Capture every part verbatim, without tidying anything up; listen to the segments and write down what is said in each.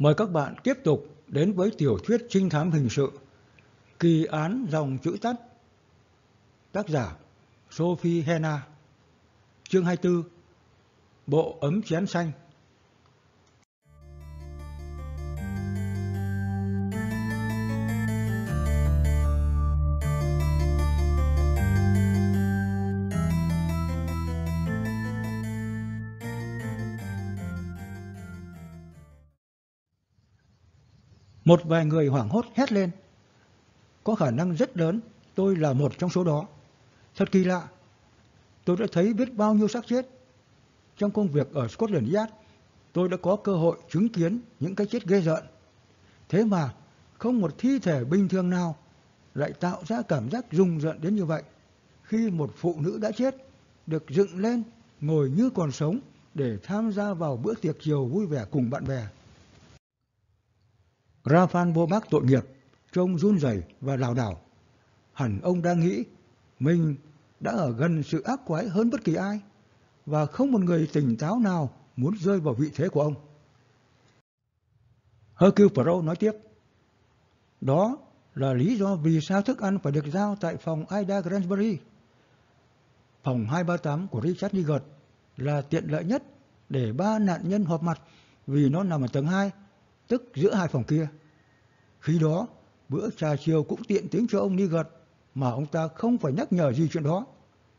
Mời các bạn tiếp tục đến với tiểu thuyết trinh thám hình sự Kỳ án dòng chữ tắt, tác giả Sophie Hena, chương hai mươi tư, bộ ấm chén xanh. Một vài người hoảng hốt hét lên. Có khả năng rất lớn tôi là một trong số đó. Thật kỳ lạ. Tôi đã thấy biết bao nhiêu xác chết. Trong công việc ở Scotland Yard, tôi đã có cơ hội chứng kiến những cái chết ghê rợn. Thế mà không một thi thể bình thường nào lại tạo ra cảm giác rùng rợn đến như vậy khi một phụ nữ đã chết được dựng lên ngồi như còn sống để tham gia vào bữa tiệc chiều vui vẻ cùng bạn bè. Rafael Bobak tội nghiệp, trông run rẩy và lảo đảo. Hẳn ông đang nghĩ mình đã ở gần sự ác quái hơn bất kỳ ai, và không một người tỉnh táo nào muốn rơi vào vị thế của ông. Hercule Poirot nói tiếp. Đó là lý do vì sao thức ăn phải được giao tại phòng Ida Granbury. Phòng hai ba tám của Richard Niggard là tiện lợi nhất để ba nạn nhân họp mặt vì nó nằm ở tầng hai, tức giữa hai phòng kia. Khi đó, bữa trà chiều cũng tiện tiếng cho ông Niggard mà ông ta không phải nhắc nhở gì chuyện đó.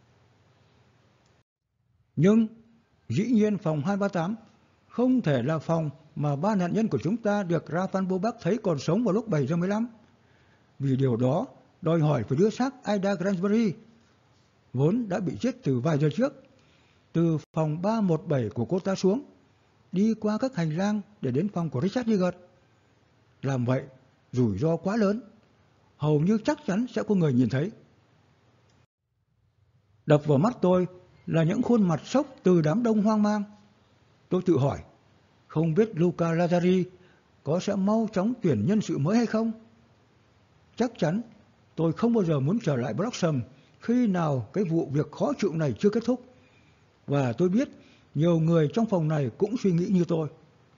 Nhưng dĩ nhiên phòng hai ba tám không thể là phòng mà ba nạn nhân của chúng ta được Rafael Bobak thấy còn sống vào lúc bảy giờ mười lăm. Vì điều đó đòi hỏi phải đưa xác Ida Granbury, vốn đã bị chết từ vài giờ trước, từ phòng ba một bảy của cô ta xuống, đi qua các hành lang để đến phòng của Richard Niggard. Làm vậy, rủi ro quá lớn, hầu như chắc chắn sẽ có người nhìn thấy. Đập vào mắt tôi là những khuôn mặt sốc từ đám đông hoang mang. Tôi tự hỏi, không biết Luca Lazari có sẽ mau chóng tuyển nhân sự mới hay không? Chắc chắn tôi không bao giờ muốn trở lại Bloxham khi nào cái vụ việc khó chịu này chưa kết thúc. Và tôi biết nhiều người trong phòng này cũng suy nghĩ như tôi.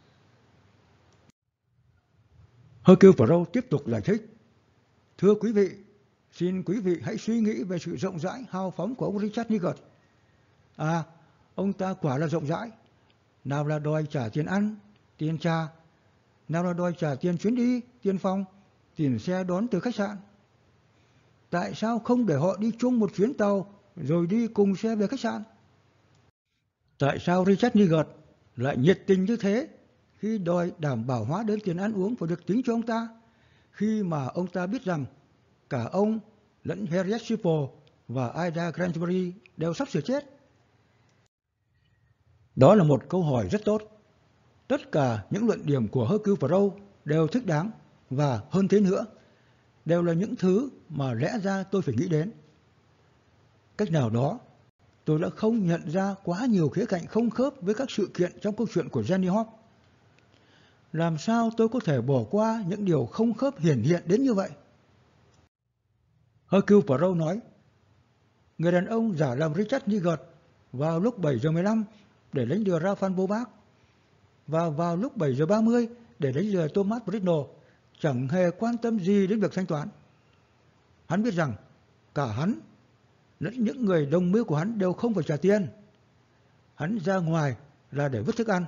Hercule Poirot tiếp tục giải thích. Thưa quý vị, xin quý vị hãy suy nghĩ về sự rộng rãi, hào phóng của ông Richard Niggard. À, ông ta quả là rộng rãi. Nào là đòi trả tiền ăn, tiền trà, nào là đòi trả tiền chuyến đi, tiền phòng, tiền xe đón từ khách sạn. Tại sao không để họ đi chung một chuyến tàu rồi đi cùng xe về khách sạn? Tại sao Richard Niggard lại nhiệt tình như thế khi đòi đảm bảo hóa đơn tiền ăn uống phải được tính cho ông ta, khi mà ông ta biết rằng cả ông lẫn Harriet Shipple và Ida Granbury đều sắp sửa chết? Đó là một câu hỏi rất tốt. Tất cả những luận điểm của Hercule Poirot đều thích đáng, và hơn thế nữa, đều là những thứ mà lẽ ra tôi phải nghĩ đến. Cách nào đó, tôi đã không nhận ra quá nhiều khía cạnh không khớp với các sự kiện trong câu chuyện của Jenny Hop. Làm sao tôi có thể bỏ qua những điều không khớp hiển hiện đến như vậy? Hercule Poirot nói, người đàn ông giả làm Richard Niggard vào lúc bảy giờ mười lăm để đánh lừa Rafael Bobak, và vào lúc bảy giờ ba mươi để đánh lừa Thomas Britnell, chẳng hề quan tâm gì đến việc thanh toán. Hắn biết rằng cả hắn lẫn những người đồng mưu của hắn đều không phải trả tiền. Hắn ra ngoài là để vứt thức ăn.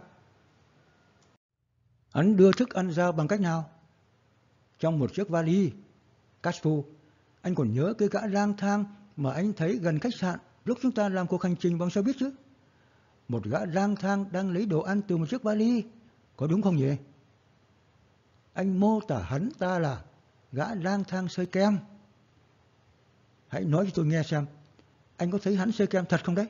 Hắn đưa thức ăn ra bằng cách nào? Trong một chiếc vali. Caspu, anh còn nhớ cái gã lang thang mà anh thấy gần khách sạn lúc chúng ta làm cuộc hành trình bằng xe buýt chứ? Một gã lang thang đang lấy đồ ăn từ một chiếc vali, có đúng không nhỉ? Anh mô tả hắn ta là gã lang thang xơi kem. Hãy nói cho tôi nghe xem, anh có thấy hắn xơi kem thật không đấy?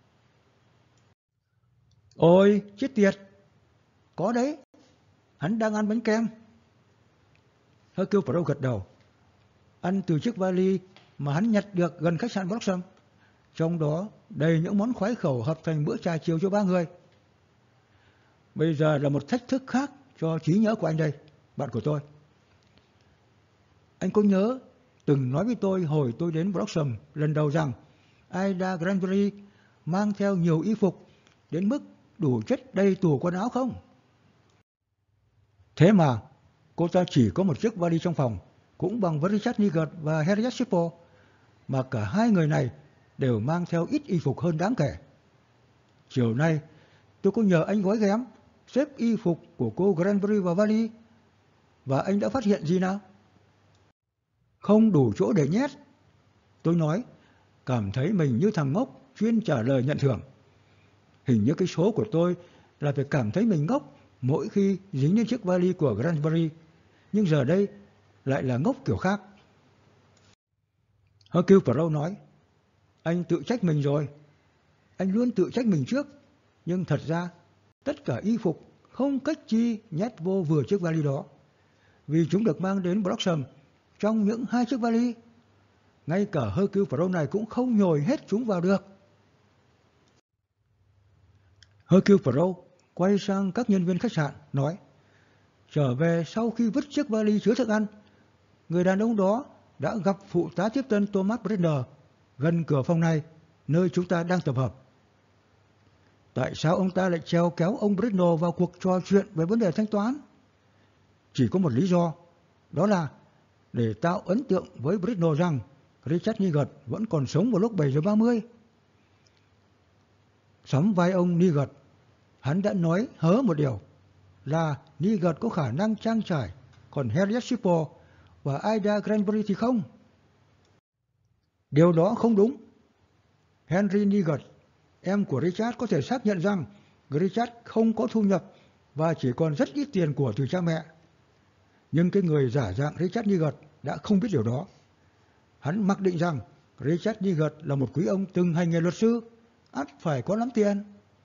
Ôi, chết tiệt! Có đấy, hắn đang ăn bánh kem. Hercule Poirot gật đầu. Ăn từ chiếc vali mà hắn nhặt được gần khách sạn Bloxham, trong đó đầy những món khoái khẩu hợp thành bữa trà chiều cho ba người. Bây giờ là một thách thức khác cho trí nhớ của anh đây, bạn của tôi. Anh có nhớ từng nói với tôi hồi tôi đến Bloxham lần đầu rằng Ida Granbury mang theo nhiều y phục đến mức đủ chất đầy tủ quần áo không? Thế mà cô ta chỉ có một chiếc vali trong phòng, cũng bằng với Richard Nugent và Harriet Shippo, mà cả hai người này đều mang theo ít y phục hơn đáng kể. Chiều nay, tôi có nhờ anh gói ghém, xếp y phục của cô Granbury vào vali, và anh đã phát hiện gì nào? Không đủ chỗ để nhét. Tôi nói, cảm thấy mình như thằng ngốc chuyên trả lời nhận thưởng. Hình như cái số của tôi là phải cảm thấy mình ngốc mỗi khi dính đến chiếc vali của Granbury, nhưng giờ đây lại là ngốc kiểu khác. Hercule Poirot nói, anh tự trách mình rồi. Anh luôn tự trách mình trước, nhưng thật ra tất cả y phục không cách chi nhét vô vừa chiếc vali đó, vì chúng được mang đến Bloxham trong những hai chiếc vali. Ngay cả Hercule Poirot này cũng không nhồi hết chúng vào được. Hercule Poirot quay sang các nhân viên khách sạn, nói, trở về sau khi vứt chiếc vali chứa thức ăn, người đàn ông đó đã gặp phụ tá tiếp tân Thomas Bridner gần cửa phòng này, nơi chúng ta đang tập hợp. Tại sao ông ta lại treo kéo ông Bridner vào cuộc trò chuyện về vấn đề thanh toán? Chỉ có một lý do, đó là để tạo ấn tượng với Bridner rằng Richard Nugent vẫn còn sống vào lúc bảy giờ ba mươi. Sắm vai ông Nugent, hắn đã nói hớ một điều, là Nugent có khả năng trang trải, còn Harriet Shippo và Ida Granbury thì không. Điều đó không đúng. Henry Nugent, em của Richard, có thể xác nhận rằng Richard không có thu nhập và chỉ còn rất ít tiền của từ cha mẹ. Nhưng cái người giả dạng Richard Nugent đã không biết điều đó. Hắn mặc định rằng Richard Nugent là một quý ông từng hành nghề luật sư, ắt phải có lắm tiền.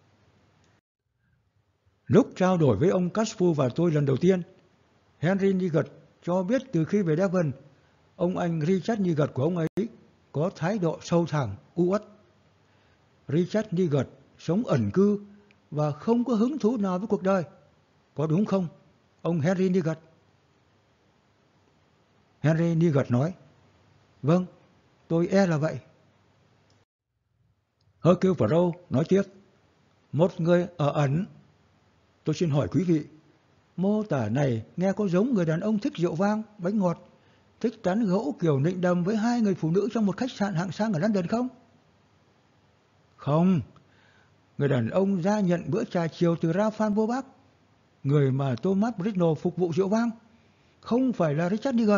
Lúc trao đổi với ông Casfu và tôi lần đầu tiên, Henry Nugent cho biết từ khi về Devon, ông anh Richard Nugent của ông ấy có thái độ sâu thẳm, u uất. Richard Nugent sống ẩn cư và không có hứng thú nào với cuộc đời. Có đúng không, ông Henry Nugent? Henry Nugent nói, vâng, tôi e là vậy. Hercule Poirot nói tiếp, một người ở ẩn. Tôi xin hỏi quý vị, mô tả này nghe có giống người đàn ông thích rượu vang, bánh ngọt, thích tán gẫu kiểu nịnh đầm với hai người phụ nữ trong một khách sạn hạng sang ở London không? Không, người đàn ông ra nhận bữa trà chiều từ Raphael Bobach, người mà Thomas Bridner phục vụ rượu vang, không phải là Richard Nugent.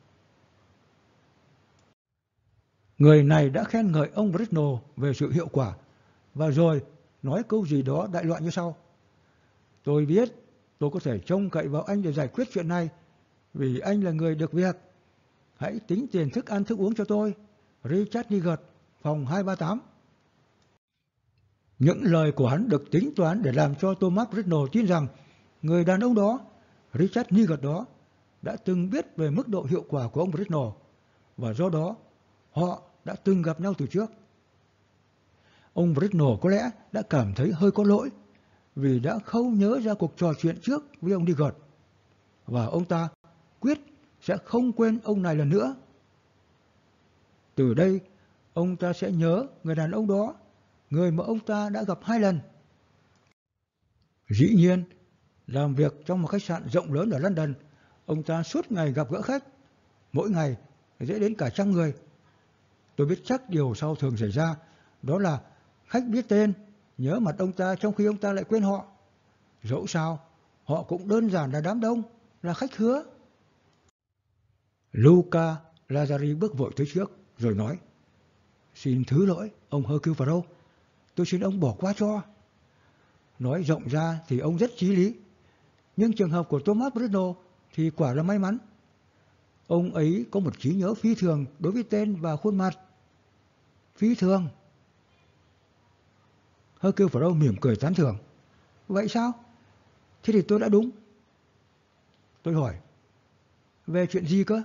Người này đã khen ngợi ông Bridner về sự hiệu quả, và rồi nói câu gì đó đại loại như sau. Tôi biết tôi có thể trông cậy vào anh để giải quyết chuyện này, vì anh là người được việc. Hãy tính tiền thức ăn thức uống cho tôi, Richard Nugent, phòng hai ba tám. Những lời của hắn được tính toán để làm cho Thomas Bridner tin rằng người đàn ông đó, Richard Nugent đó, đã từng biết về mức độ hiệu quả của ông Bridner, và do đó họ đã từng gặp nhau từ trước. Ông Bridner có lẽ đã cảm thấy hơi có lỗi vì đã không nhớ ra cuộc trò chuyện trước với ông Nugent, và ông ta quyết sẽ không quên ông này lần nữa. Từ đây, ông ta sẽ nhớ người đàn ông đó, người mà ông ta đã gặp hai lần. Dĩ nhiên, làm việc trong một khách sạn rộng lớn ở London, ông ta suốt ngày gặp gỡ khách, mỗi ngày dễ đến cả trăm người. Tôi biết chắc điều sau thường xảy ra, đó là khách biết tên, nhớ mặt ông ta trong khi ông ta lại quên họ. Dẫu sao, họ cũng đơn giản là đám đông, là khách hứa. Luca Lazari bước vội tới trước, rồi nói, xin thứ lỗi, ông Hercule Poirot, tôi xin ông bỏ qua cho. Nói rộng ra thì ông rất chí lý, nhưng trường hợp của Thomas Bridner thì quả là may mắn. Ông ấy có một trí nhớ phi thường đối với tên và khuôn mặt. Phi thường. Hercule Poirot mỉm cười tán thưởng. Vậy sao? Thế thì tôi đã đúng. Tôi hỏi, về chuyện gì cơ?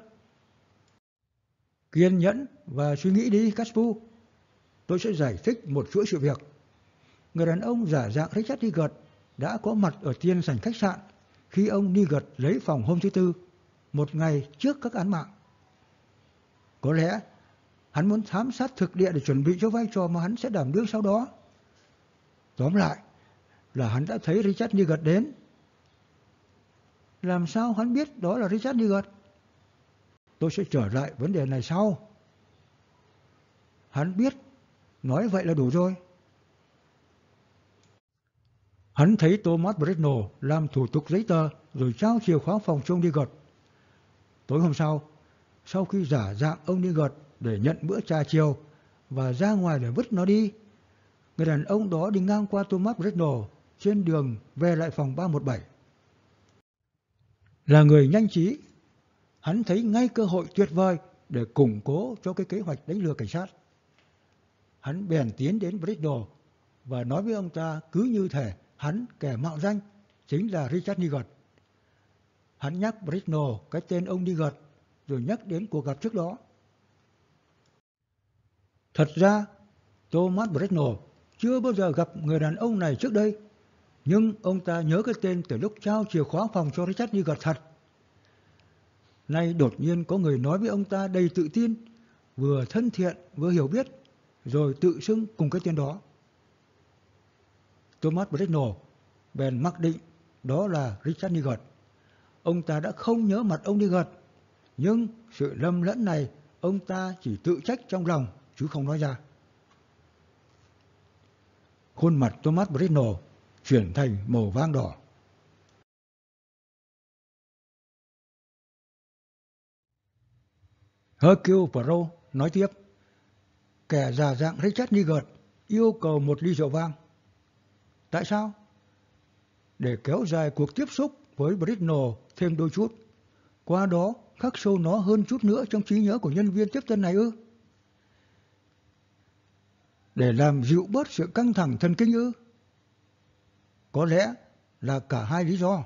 Kiên nhẫn và suy nghĩ đi, Caspu. Tôi sẽ giải thích một chuỗi sự việc. Người đàn ông giả dạng Richard Nugent đã có mặt ở tiên sảnh khách sạn khi ông Nugent lấy phòng hôm thứ Tư, một ngày trước các án mạng. Có lẽ hắn muốn thám sát thực địa để chuẩn bị cho vai trò mà hắn sẽ đảm đương sau đó. Tóm lại là hắn đã thấy Richard Nugent đến. Làm sao hắn biết đó là Richard Nugent? Tôi sẽ trở lại vấn đề này sau. Hắn biết, nói vậy là đủ rồi. Hắn thấy Thomas Bresnell làm thủ tục giấy tờ rồi trao chìa khóa phòng cho ông Nugent. Tối hôm sau, sau khi giả dạng ông Nugent để nhận bữa trà chiều và ra ngoài để vứt nó đi, người đàn ông đó đi ngang qua Thomas Bresnell trên đường về lại phòng ba một bảy. Là người nhanh trí, hắn thấy ngay cơ hội tuyệt vời để củng cố cho cái kế hoạch đánh lừa cảnh sát. Hắn bèn tiến đến Bresnell và nói với ông ta cứ như thể hắn kẻ mạo danh chính là Richard Nugent. Hắn nhắc Bresnell cái tên ông Nugent rồi nhắc đến cuộc gặp trước đó. Thật ra, Thomas Bresnell chưa bao giờ gặp người đàn ông này trước đây, nhưng ông ta nhớ cái tên từ lúc trao chìa khóa phòng cho Richard Nugent thật. Nay đột nhiên có người nói với ông ta đầy tự tin, vừa thân thiện vừa hiểu biết, rồi tự xưng cùng cái tên đó. Thomas Bresnell bèn mặc định đó là Richard Nugent. Ông ta đã không nhớ mặt ông Nugent, nhưng sự lầm lẫn này ông ta chỉ tự trách trong lòng chứ không nói ra. Khuôn mặt Thomas Bresnell chuyển thành màu vàng đỏ. Hercule Poirot nói tiếp, kẻ giả dạng Richard Nugent yêu cầu một ly rượu vang. Tại sao? Để kéo dài cuộc tiếp xúc với Bresnell thêm đôi chút, qua đó khắc sâu nó hơn chút nữa trong trí nhớ của nhân viên tiếp tân này ư? Để làm dịu bớt sự căng thẳng thần kinh ư? Có lẽ là cả hai lý do.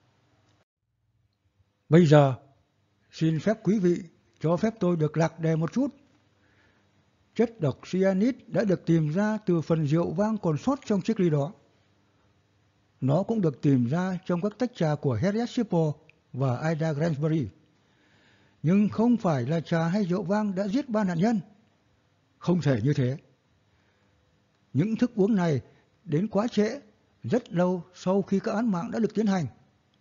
Bây giờ, xin phép quý vị cho phép tôi được lạc đề một chút. Chất độc cyanit đã được tìm ra từ phần rượu vang còn sót trong chiếc ly đó. Nó cũng được tìm ra trong các tách trà của Harriet Shipple và Ida Granbury. Nhưng không phải là trà hay rượu vang đã giết ba nạn nhân. Không thể như thế. Những thức uống này đến quá trễ, rất lâu sau khi các án mạng đã được tiến hành.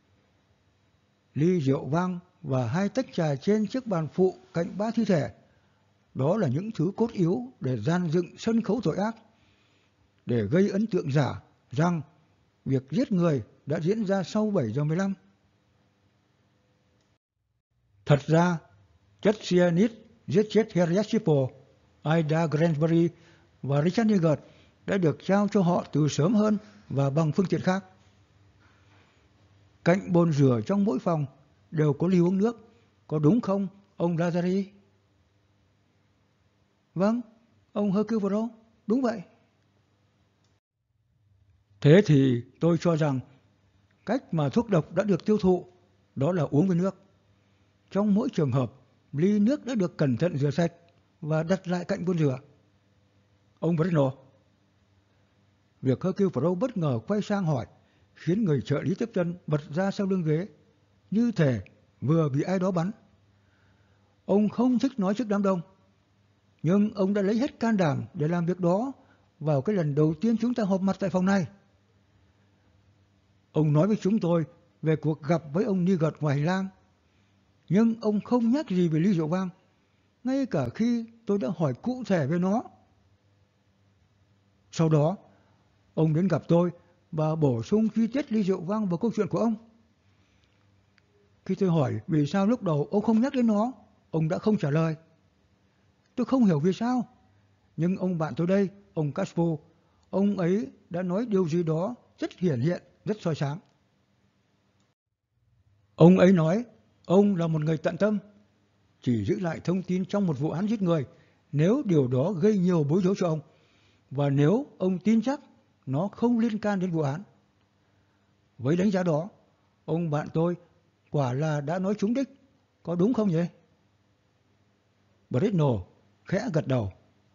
Ly rượu vang và hai tách trà trên chiếc bàn phụ cạnh ba thi thể, đó là những thứ cốt yếu để dàn dựng sân khấu tội ác, để gây ấn tượng giả rằng việc giết người đã diễn ra sau bảy giờ mười lăm. Thật ra, chất cyanit giết chết Harriet Shipple, Ida Granbury và Richard Nugent đã được trao cho họ từ sớm hơn và bằng phương tiện khác. Cạnh bồn rửa trong mỗi phòng đều có ly uống nước, có đúng không, ông Lazari? Vâng, ông Hercule Poirot, đúng vậy. Thế thì tôi cho rằng cách mà thuốc độc đã được tiêu thụ đó là uống với nước. Trong mỗi trường hợp, ly nước đã được cẩn thận rửa sạch và đặt lại cạnh bồn rửa. Ông Bresnell. Việc Hercule Poirot bất ngờ quay sang hỏi khiến người trợ lý tiếp tân bật ra sau lưng ghế, như thể vừa bị ai đó bắn. Ông không thích nói trước đám đông, nhưng ông đã lấy hết can đảm để làm việc đó vào cái lần đầu tiên chúng ta họp mặt tại phòng này. Ông nói với chúng tôi về cuộc gặp với ông Nugent ngoài hành lang, nhưng ông không nhắc gì về ly rượu vang, ngay cả khi tôi đã hỏi cụ thể về nó. Sau đó, ông đến gặp tôi và bổ sung chi tiết ly rượu vang vào câu chuyện của ông. Khi tôi hỏi vì sao lúc đầu ông không nhắc đến nó, ông đã không trả lời. Tôi không hiểu vì sao, nhưng ông bạn tôi đây, ông Caspo, ông ấy đã nói điều gì đó rất hiển hiện, rất soi sáng. Ông ấy nói ông là một người tận tâm, chỉ giữ lại thông tin trong một vụ án giết người nếu điều đó gây nhiều bối rối cho ông, và nếu ông tin chắc nó không liên can đến vụ án. Với đánh giá đó, ông bạn tôi quả là đã nói trúng đích, có đúng không nhỉ? Bresnell khẽ gật đầu.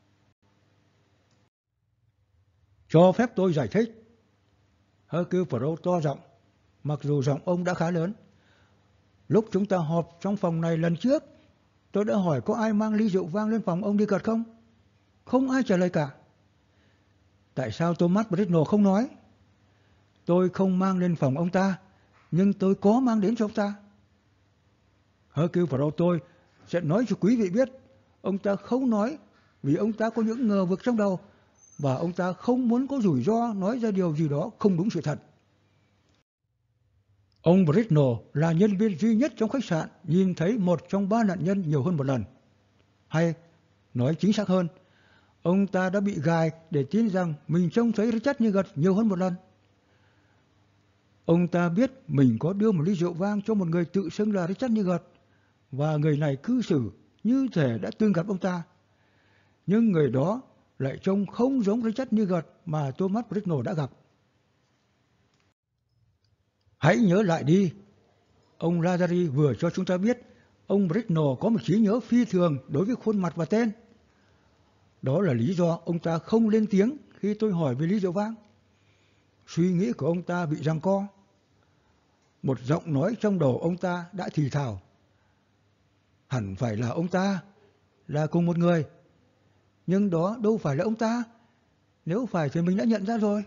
Cho phép tôi giải thích. Hercule Poirot to giọng, mặc dù giọng ông đã khá lớn. Lúc chúng ta họp trong phòng này lần trước, tôi đã hỏi có ai mang ly rượu vang lên phòng ông Nugent không? Không ai trả lời cả. Tại sao Thomas Bresnell không nói? Tôi không mang lên phòng ông ta, nhưng tôi có mang đến cho ông ta. Hercule Poirot, tôi sẽ nói cho quý vị biết, ông ta không nói vì ông ta có những ngờ vực trong đầu và ông ta không muốn có rủi ro nói ra điều gì đó không đúng sự thật. Ông Britnell là nhân viên duy nhất trong khách sạn nhìn thấy một trong ba nạn nhân nhiều hơn một lần. Hay, nói chính xác hơn, ông ta đã bị gài để tin rằng mình trông thấy Richard Nugent nhiều hơn một lần. Ông ta biết mình có đưa một ly rượu vang cho một người tự xưng là Richard Nugent và người này cư xử như thể đã từng gặp ông ta. Nhưng người đó lại trông không giống Richard Nugent mà Thomas Britnell đã gặp. Hãy nhớ lại đi. Ông Lazari vừa cho chúng ta biết ông Britnell có một trí nhớ phi thường đối với khuôn mặt và tên. Đó là lý do ông ta không lên tiếng khi tôi hỏi về ly rượu vang. Suy nghĩ của ông ta bị giằng co. Một giọng nói trong đầu ông ta đã thì thào. Hẳn phải là ông ta, là cùng một người. Nhưng đó đâu phải là ông ta. Nếu phải thì mình đã nhận ra rồi.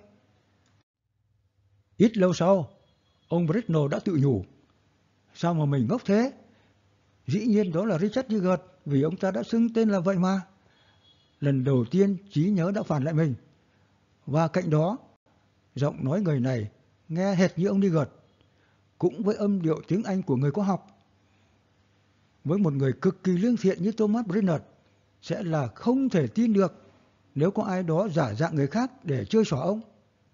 Ít lâu sau, ông Britnell đã tự nhủ. Sao mà mình ngốc thế? Dĩ nhiên đó là Richard Nugent vì ông ta đã xưng tên là vậy mà. Lần đầu tiên trí nhớ đã phản lại mình. Và cạnh đó, giọng nói người này nghe hệt như ông Nugent, cũng với âm điệu tiếng Anh của người có học. Với một người cực kỳ lương thiện như Thomas Britnell, sẽ là không thể tin được nếu có ai đó giả dạng người khác để chơi xỏ ông.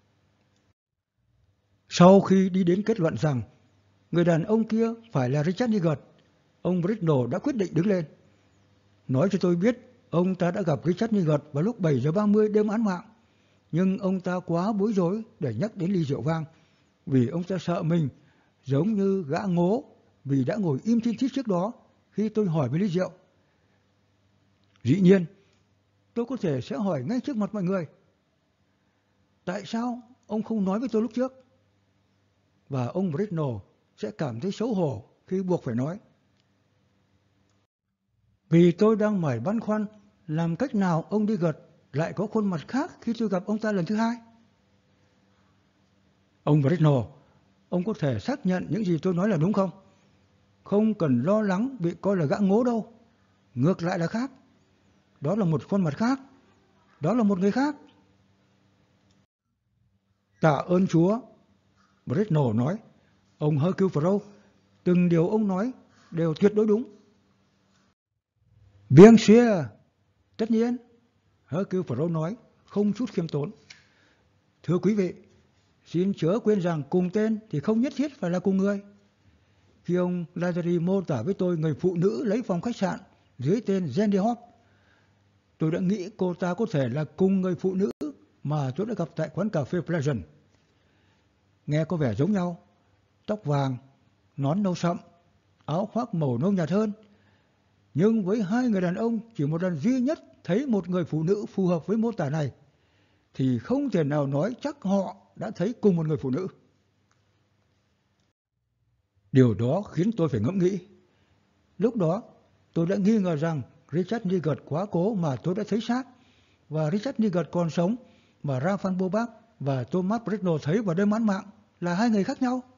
Sau khi đi đến kết luận rằng người đàn ông kia phải là Richard Nugent, ông Britnell đã quyết định đứng lên. Nói cho tôi biết ông ta đã gặp Richard Nugent vào lúc bảy giờ ba mươi đêm án mạng, nhưng ông ta quá bối rối để nhắc đến ly rượu vang vì ông ta sợ mình giống như gã ngố vì đã ngồi im thiên thít trước đó khi tôi hỏi về ly rượu. Dĩ nhiên, tôi có thể sẽ hỏi ngay trước mặt mọi người. Tại sao ông không nói với tôi lúc trước? Và ông Britnell sẽ cảm thấy xấu hổ khi buộc phải nói. Vì tôi đang mải băn khoăn làm cách nào ông Nugent lại có khuôn mặt khác khi tôi gặp ông ta lần thứ hai. Ông Britnell, ông có thể xác nhận những gì tôi nói là đúng không? Không cần lo lắng bị coi là gã ngố đâu. Ngược lại là khác. Đó là một khuôn mặt khác. Đó là một người khác. Tạ ơn Chúa, Britnell nói. Ông Hercule Poirot, từng điều ông nói đều tuyệt đối đúng. Bien sûr, tất nhiên, Hercule Poirot nói, không chút khiêm tốn. Thưa quý vị, xin chớ quên rằng cùng tên thì không nhất thiết phải là cùng người. Khi ông Lazari mô tả với tôi người phụ nữ lấy phòng khách sạn dưới tên Jenny Hop, tôi đã nghĩ cô ta có thể là cùng người phụ nữ mà tôi đã gặp tại quán cà phê Pleasant. Nghe có vẻ giống nhau, tóc vàng, nón nâu sậm, áo khoác màu nâu nhạt hơn. Nhưng với hai người đàn ông chỉ một lần duy nhất thấy một người phụ nữ phù hợp với mô tả này, thì không thể nào nói chắc họ đã thấy cùng một người phụ nữ. Điều đó khiến tôi phải ngẫm nghĩ. Lúc đó, tôi đã nghi ngờ rằng Richard Nugent quá cố mà tôi đã thấy xác, và Richard Nugent còn sống mà Ralph Van Bobach và Thomas Britnell thấy vào đêm án mạng là hai người khác nhau.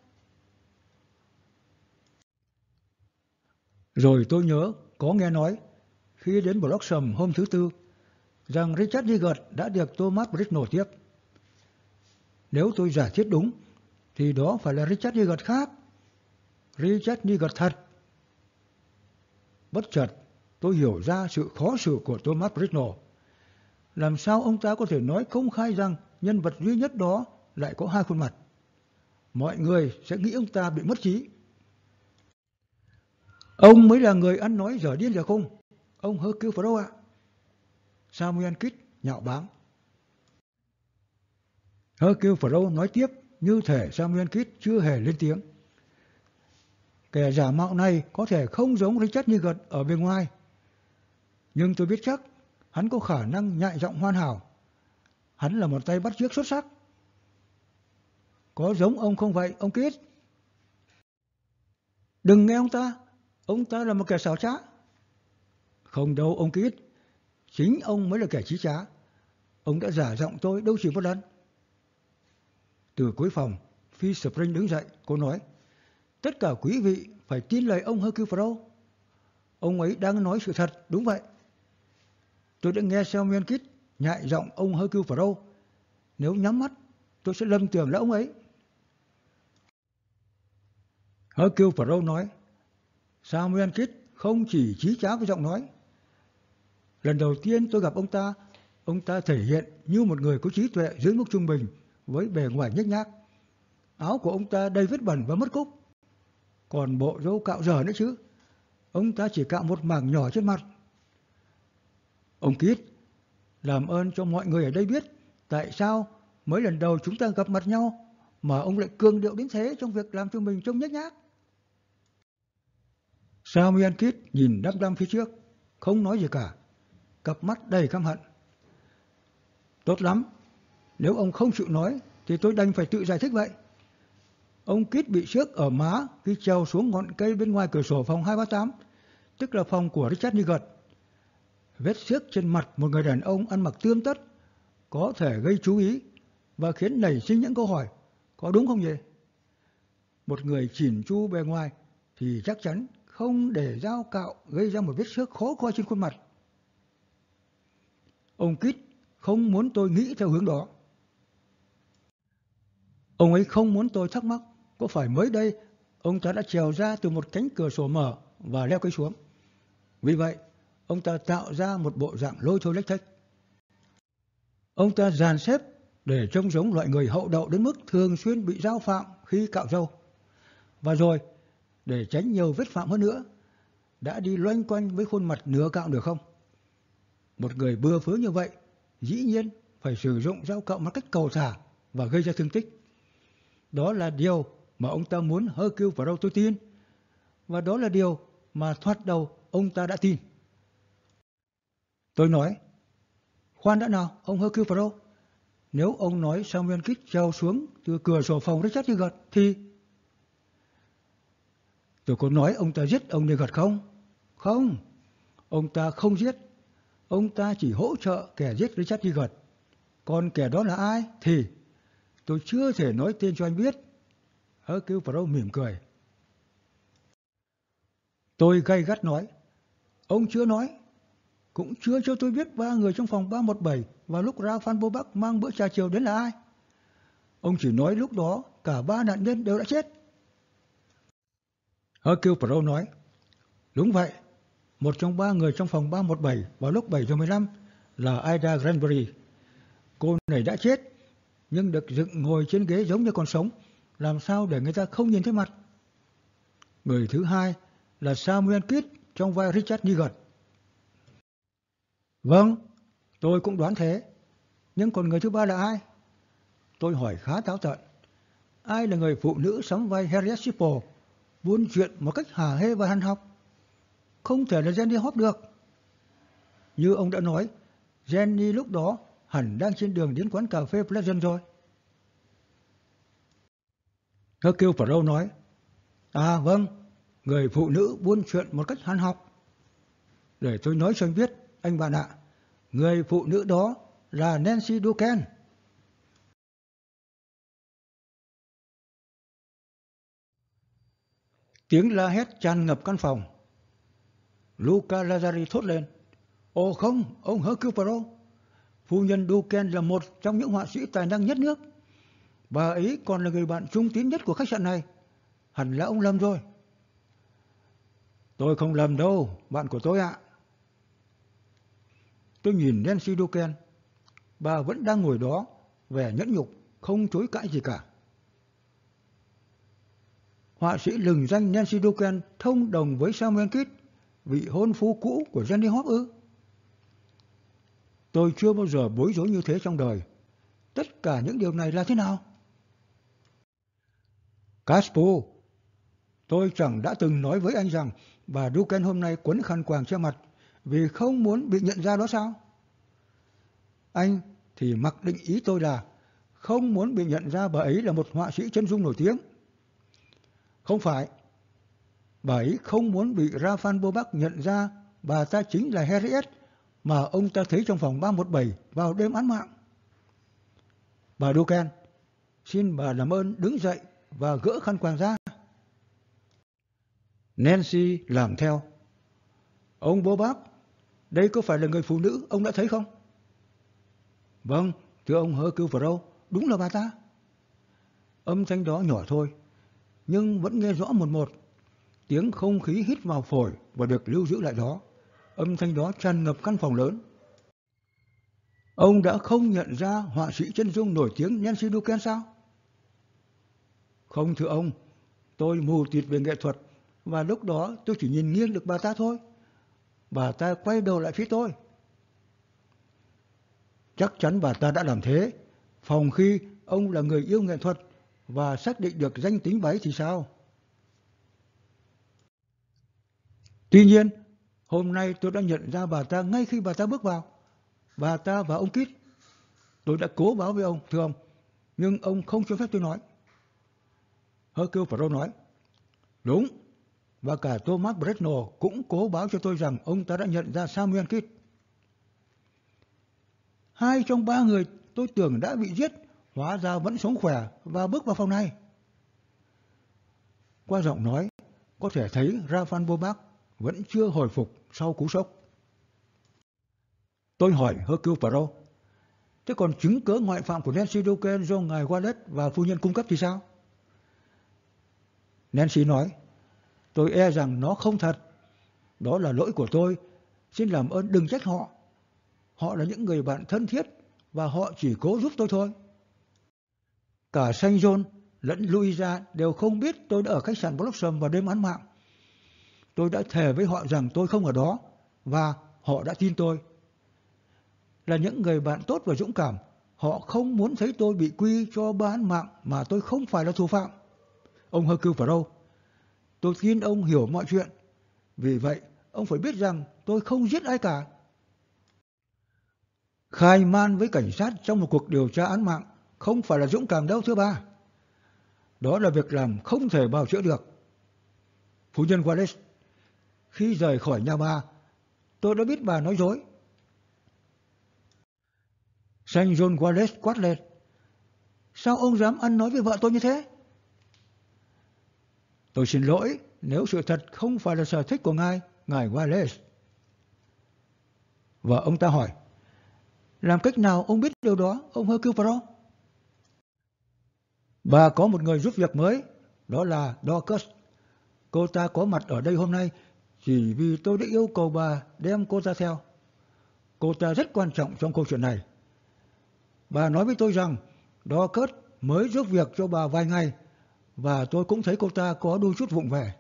Rồi tôi nhớ có nghe nói khi đến Blossom hôm thứ Tư rằng Richard Nugent đã được Thomas Britnell tiếp. Nếu tôi giả thiết đúng thì đó phải là Richard Nugent khác. Richard Nugent thật. Bất chợt tôi hiểu ra sự khó xử của Thomas Britnell. Làm sao ông ta có thể nói công khai rằng nhân vật duy nhất đó lại có hai khuôn mặt? Mọi người sẽ nghĩ ông ta bị mất trí. Ông mới là người ăn nói dở điên dở khùng, ông Hercule Poirot ạ. Samuel Kidd nhạo báng. Hercule Poirot nói tiếp như thể Samuel Kidd chưa hề lên tiếng. Kẻ giả mạo này có thể không giống Richard Nugent ở bên ngoài, nhưng tôi biết chắc hắn có khả năng nhại giọng hoàn hảo. Hắn là một tay bắt chước xuất sắc. Có giống ông không vậy, ông Kidd? Đừng nghe ông ta, ông ta là một kẻ xảo trá. Không đâu ông Kidd, chính ông mới là kẻ chí trá. Ông đã giả giọng tôi đâu chỉ một lần. Từ cuối phòng, Phi Spring đứng dậy, cô nói, Tất cả quý vị phải tin lời ông Hercule Poirot. Ông ấy đang nói sự thật, đúng vậy. Tôi đã nghe Samuel Kidd nhại giọng ông Hercule Poirot. Nếu nhắm mắt, tôi sẽ lầm tưởng là ông ấy. Hercule Poirot nói, Samuel Kidd không chỉ chí cháo với giọng nói. Lần đầu tiên tôi gặp ông ta, ông ta thể hiện như một người có trí tuệ dưới mức trung bình với bề ngoài nhếch nhác. Áo của ông ta đầy vết bẩn và mất cúc. Còn bộ râu cạo dở nữa chứ. Ông ta chỉ cạo một mảng nhỏ trên mặt. Ông Kidd, làm ơn cho mọi người ở đây biết tại sao mới lần đầu chúng ta gặp mặt nhau mà ông lại cường điệu đến thế trong việc làm cho mình trông nhếch nhác. Samuel Kidd nhìn đăm đăm phía trước, không nói gì cả, cặp mắt đầy căm hận. Tốt lắm, nếu ông không chịu nói thì tôi đành phải tự giải thích vậy. Ông Kidd bị xước ở má khi trèo xuống ngọn cây bên ngoài cửa sổ phòng hai ba tám, tức là phòng của Richard Niggard. Vết xước trên mặt một người đàn ông ăn mặc tươm tất có thể gây chú ý và khiến nảy sinh những câu hỏi, có đúng không nhỉ? Một người chỉn chu bề ngoài thì chắc chắn không để dao cạo gây ra một vết xước khó coi trên khuôn mặt. Ông Kidd không muốn tôi nghĩ theo hướng đó. Ông ấy không muốn tôi thắc mắc có phải mới đây ông ta đã trèo ra từ một cánh cửa sổ mở và leo cây xuống. Vì vậy, ông ta tạo ra một bộ dạng lôi thôi lếch thếch. Ông ta dàn xếp để trông giống loại người hậu đậu đến mức thường xuyên bị dao phạm khi cạo râu. Và rồi, để tránh nhiều vết phạm hơn nữa, đã đi loanh quanh với khuôn mặt nửa cạo nửa không. Một người bừa phứa như vậy, dĩ nhiên phải sử dụng dao cạo một cách cầu thả và gây ra thương tích. Đó là điều mà ông ta muốn Hercule Poirot tôi tin, và đó là điều mà thoạt đầu ông ta đã tin. Tôi nói, khoan đã nào, ông Hercule Poirot, nếu ông nói Samuel Kidd trèo xuống từ cửa sổ phòng Richard Niggard thì... Tôi có nói ông ta giết ông Niggard không? Không, ông ta không giết. Ông ta chỉ hỗ trợ kẻ giết Richard Niggard. Còn kẻ đó là ai thì tôi chưa thể nói tên cho anh biết. Hercule Poirot mỉm cười. Tôi gay gắt nói, ông chưa nói, cũng chưa cho tôi biết ba người trong phòng ba một bảy vào lúc Ralph Van Beaubac mang bữa trà chiều đến là ai. Ông chỉ nói lúc đó cả ba nạn nhân đều đã chết. Hercule Poirot nói, đúng vậy, một trong ba người trong phòng ba một bảy vào lúc bảy giờ mười lăm là Ida Granbury. Cô này đã chết, nhưng được dựng ngồi trên ghế giống như còn sống, làm sao để người ta không nhìn thấy mặt. Người thứ hai là Samuel Kidd trong vai Richard Niggard. Vâng, tôi cũng đoán thế. Nhưng còn người thứ ba là ai? Tôi hỏi khá táo tợn. Ai là người phụ nữ sắm vai Harriet Sipple, buôn chuyện một cách hả hê và hằn học? Không thể là Jenny Hop được. Như ông đã nói, Jenny lúc đó hẳn đang trên đường đến quán cà phê Pleasant rồi. Hercule Poirot nói, à vâng, người phụ nữ buôn chuyện một cách hằn học. Để tôi nói cho anh biết, anh bạn ạ, người phụ nữ đó là Nancy Duquesne. Tiếng la hét tràn ngập căn phòng. Luca Lazari thốt lên, ồ không, ông Hercule Poirot, phu nhân Duquesne là một trong những họa sĩ tài năng nhất nước. Bà ấy còn là người bạn trung tín nhất của khách sạn này. Hẳn là ông lầm rồi. Tôi không lầm đâu, bạn của tôi ạ. Tôi nhìn Nancy Duquesne. Bà vẫn đang ngồi đó, vẻ nhẫn nhục, không chối cãi gì cả. Họa sĩ lừng danh Nancy Duquesne thông đồng với Samuel Kidd, vị hôn phu cũ của Jenny Hop ư? Tôi chưa bao giờ bối rối như thế trong đời. Tất cả những điều này là thế nào? Caspo, tôi chẳng đã từng nói với anh rằng bà Duquesne hôm nay quấn khăn quàng che mặt vì không muốn bị nhận ra đó sao? Anh thì mặc định ý tôi là không muốn bị nhận ra bà ấy là một họa sĩ chân dung nổi tiếng. Không phải. Bà ấy không muốn bị Ralph Van Beaubac nhận ra bà ta chính là Harriet mà ông ta thấy trong phòng ba một bảy vào đêm án mạng. Bà Duquesne, xin bà làm ơn đứng dậy và gỡ khăn quàng ra. Nancy làm theo. Ông bố bác, đây có phải là người phụ nữ ông đã thấy không? Vâng, thưa ông Hercule Poirot, đúng là bà ta. Âm thanh đó nhỏ thôi, nhưng vẫn nghe rõ một một. Tiếng không khí hít vào phổi và được lưu giữ lại đó. Âm thanh đó tràn ngập căn phòng lớn. Ông đã không nhận ra họa sĩ chân dung nổi tiếng Nancy Duquesne sao? Không thưa ông, tôi mù tịt về nghệ thuật và lúc đó tôi chỉ nhìn nghiêng được bà ta thôi. Bà ta quay đầu lại phía tôi. Chắc chắn bà ta đã làm thế, phòng khi ông là người yêu nghệ thuật và xác định được danh tính bà ấy thì sao? Tuy nhiên, hôm nay tôi đã nhận ra bà ta ngay khi bà ta bước vào. Bà ta và ông Kit. Tôi đã cố báo với ông, thưa ông, nhưng ông không cho phép tôi nói. Hercule Poirot nói, đúng, và cả Thomas Bresnell cũng cố báo cho tôi rằng ông ta đã nhận ra Samuel Kit. Hai trong ba người tôi tưởng đã bị giết, hóa ra vẫn sống khỏe và bước vào phòng này. Qua giọng nói, có thể thấy Raphael Beaubac vẫn chưa hồi phục sau cú sốc. Tôi hỏi Hercule Poirot, thế còn chứng cớ ngoại phạm của Nancy Duquesne do ngài Wallace và phu nhân cung cấp thì sao? Nancy nói, tôi e rằng nó không thật. Đó là lỗi của tôi. Xin làm ơn đừng trách họ. Họ là những người bạn thân thiết và họ chỉ cố giúp tôi thôi. Cả Saint John lẫn Louisa đều không biết tôi đã ở khách sạn Blossom vào đêm án mạng. Tôi đã thề với họ rằng tôi không ở đó và họ đã tin tôi. Là những người bạn tốt và dũng cảm, họ không muốn thấy tôi bị quy cho án mạng mà tôi không phải là thủ phạm. Ông Hercule Poirot, tôi tin ông hiểu mọi chuyện. Vì vậy, ông phải biết rằng tôi không giết ai cả. Khai man với cảnh sát trong một cuộc điều tra án mạng không phải là dũng cảm đâu thưa bà. Đó là việc làm không thể bào chữa được. Phu nhân Wallace, khi rời khỏi nhà bà, tôi đã biết bà nói dối. Saint John Wallace quát lên, sao ông dám ăn nói với vợ tôi như thế? Tôi xin lỗi nếu sự thật không phải là sở thích của ngài, ngài Wallace. Và ông ta hỏi, làm cách nào ông biết điều đó, ông Hercule Poirot? Bà có một người giúp việc mới, đó là Dorcas. Cô ta có mặt ở đây hôm nay chỉ vì tôi đã yêu cầu bà đem cô ta theo. Cô ta rất quan trọng trong câu chuyện này. Bà nói với tôi rằng Dorcas mới giúp việc cho bà vài ngày và tôi cũng thấy cô ta có đôi chút vụng về.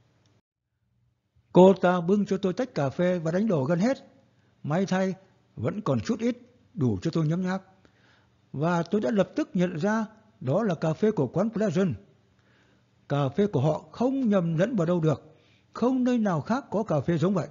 Cô ta bưng cho tôi tách cà phê và đánh đổ gần hết. May thay, vẫn còn chút ít, đủ cho tôi nhấm nháp. Và tôi đã lập tức nhận ra đó là cà phê của quán Pleasant. Cà phê của họ không nhầm lẫn vào đâu được. Không nơi nào khác có cà phê giống vậy.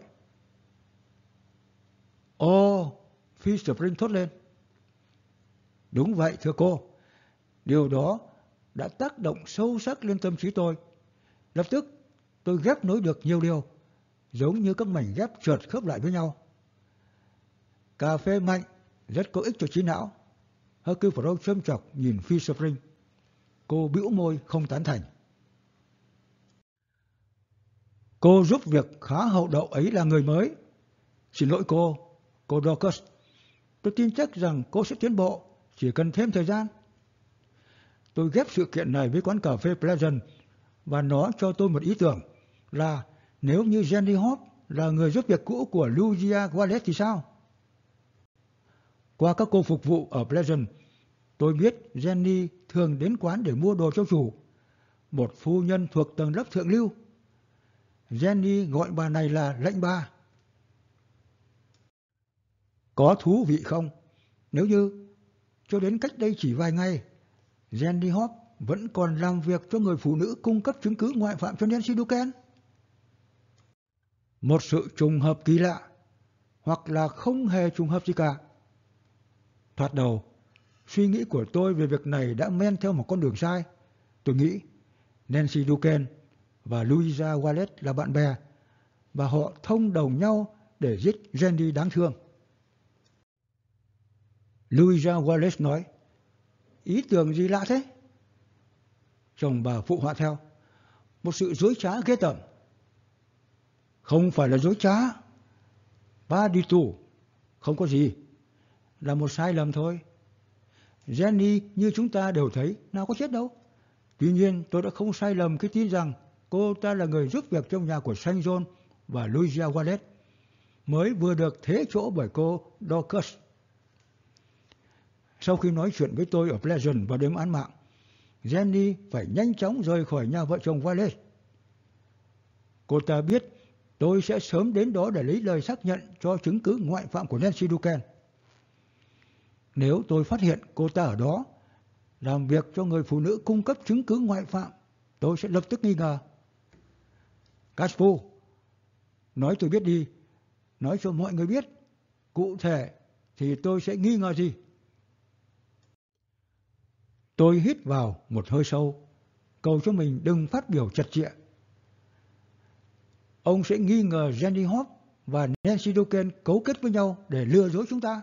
Ồ, Phi Spring thốt lên. Đúng vậy thưa cô. Điều đó đã tác động sâu sắc lên tâm trí tôi. Lập tức tôi ghép nối được nhiều điều, giống như các mảnh ghép trượt khớp lại với nhau. Cà phê mạnh, rất có ích cho trí não. Hercule Poirot châm chọc nhìn Phi Spring. Cô bĩu môi không tán thành. Cô giúp việc khá hậu đậu ấy là người mới. Xin lỗi cô, cô Dorcas. Tôi tin chắc rằng cô sẽ tiến bộ, chỉ cần thêm thời gian. Tôi ghép sự kiện này với quán cà phê Pleasant và nó cho tôi một ý tưởng là nếu như Jenny Hope là người giúp việc cũ của Louisa Wallace thì sao? Qua các cô phục vụ ở Pleasant, tôi biết Jenny thường đến quán để mua đồ cho chủ, một phu nhân thuộc tầng lớp thượng lưu. Jenny gọi bà này là lệnh bà. Có thú vị không? Nếu như cho đến cách đây chỉ vài ngày, Jenny Hope vẫn còn làm việc cho người phụ nữ cung cấp chứng cứ ngoại phạm cho Nancy Duquesne. Một sự trùng hợp kỳ lạ, hoặc là không hề trùng hợp gì cả. Thoạt đầu, suy nghĩ của tôi về việc này đã men theo một con đường sai. Tôi nghĩ Nancy Duquesne và Louisa Wallace là bạn bè và họ thông đồng nhau để giết Jenny đáng thương. Louisa Wallace nói, ý tưởng gì lạ thế? Chồng bà phụ họa theo, một sự dối trá ghê tởm. Không phải là dối trá. Ba đi tù. Không có gì. Là một sai lầm thôi. Jenny như chúng ta đều thấy nào có chết đâu. Tuy nhiên tôi đã không sai lầm khi tin rằng cô ta là người giúp việc trong nhà của Saint John và Louisa Wallet, mới vừa được thế chỗ bởi cô Dorcas. Sau khi nói chuyện với tôi ở Pleasant vào đêm án mạng, Jenny phải nhanh chóng rời khỏi nhà vợ chồng Wallet. Cô ta biết tôi sẽ sớm đến đó để lấy lời xác nhận cho chứng cứ ngoại phạm của Nancy Dugan. Nếu tôi phát hiện cô ta ở đó, làm việc cho người phụ nữ cung cấp chứng cứ ngoại phạm, tôi sẽ lập tức nghi ngờ. Caspo, nói tôi biết đi, nói cho mọi người biết, cụ thể thì tôi sẽ nghi ngờ gì? Tôi hít vào một hơi sâu, cầu cho mình đừng phát biểu chật chịa. Ông sẽ nghi ngờ Jenny Hope và Nancy Dugan cấu kết với nhau để lừa dối chúng ta.